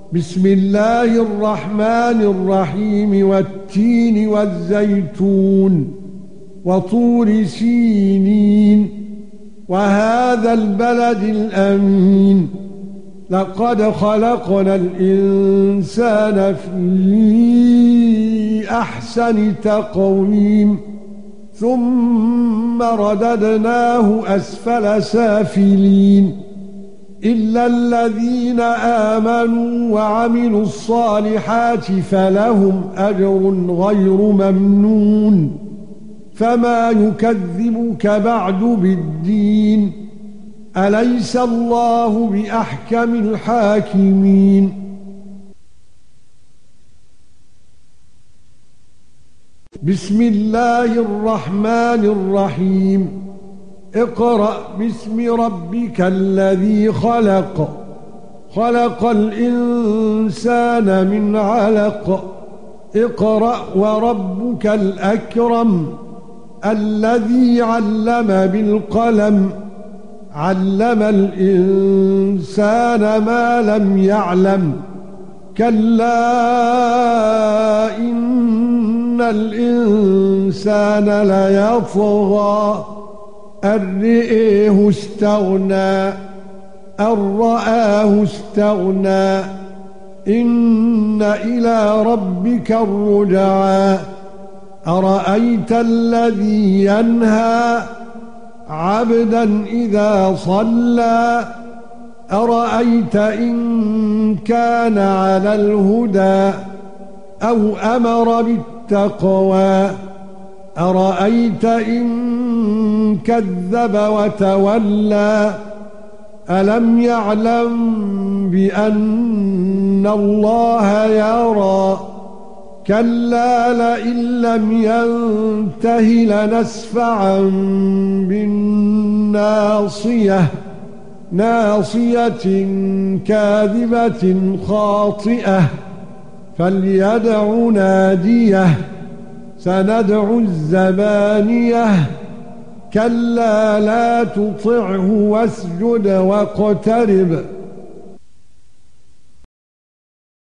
بسم الله الرحمن الرحيم والتين والزيتون وطور سينين وهذا البلد الأمين لقد خلقنا الإنسان في أحسن تقويم ثم رددناه أسفل سافلين إلا الذين آمنوا وعملوا الصالحات فلهم أجر غير ممنون فما يكذبك بعد بالدين أليس الله بأحكم الحاكمين بسم الله الرحمن الرحيم اقرأ باسم ربك الذي خلق خلق الإنسان من علق اقرأ وربك الأكرم الذي علم بالقلم علم الإنسان ما لم يعلم كلا إن الإنسان ليطغى أن رآه استغنى أن رآه استغنى إن إلى ربك الرجعى أرأيت الذي ينهى عبدا إذا صلى أرأيت إن كان على الهدى أو أمر بالتقوى أرأيت إن كذب وتولى ألم يعلم بأن الله يرى كلا لئن لم ينته لنسفعا بالناصية ناصية كاذبة خاطئة فليدع ناديه سندع الزبانية كلا لا تطعه واسجد واقترب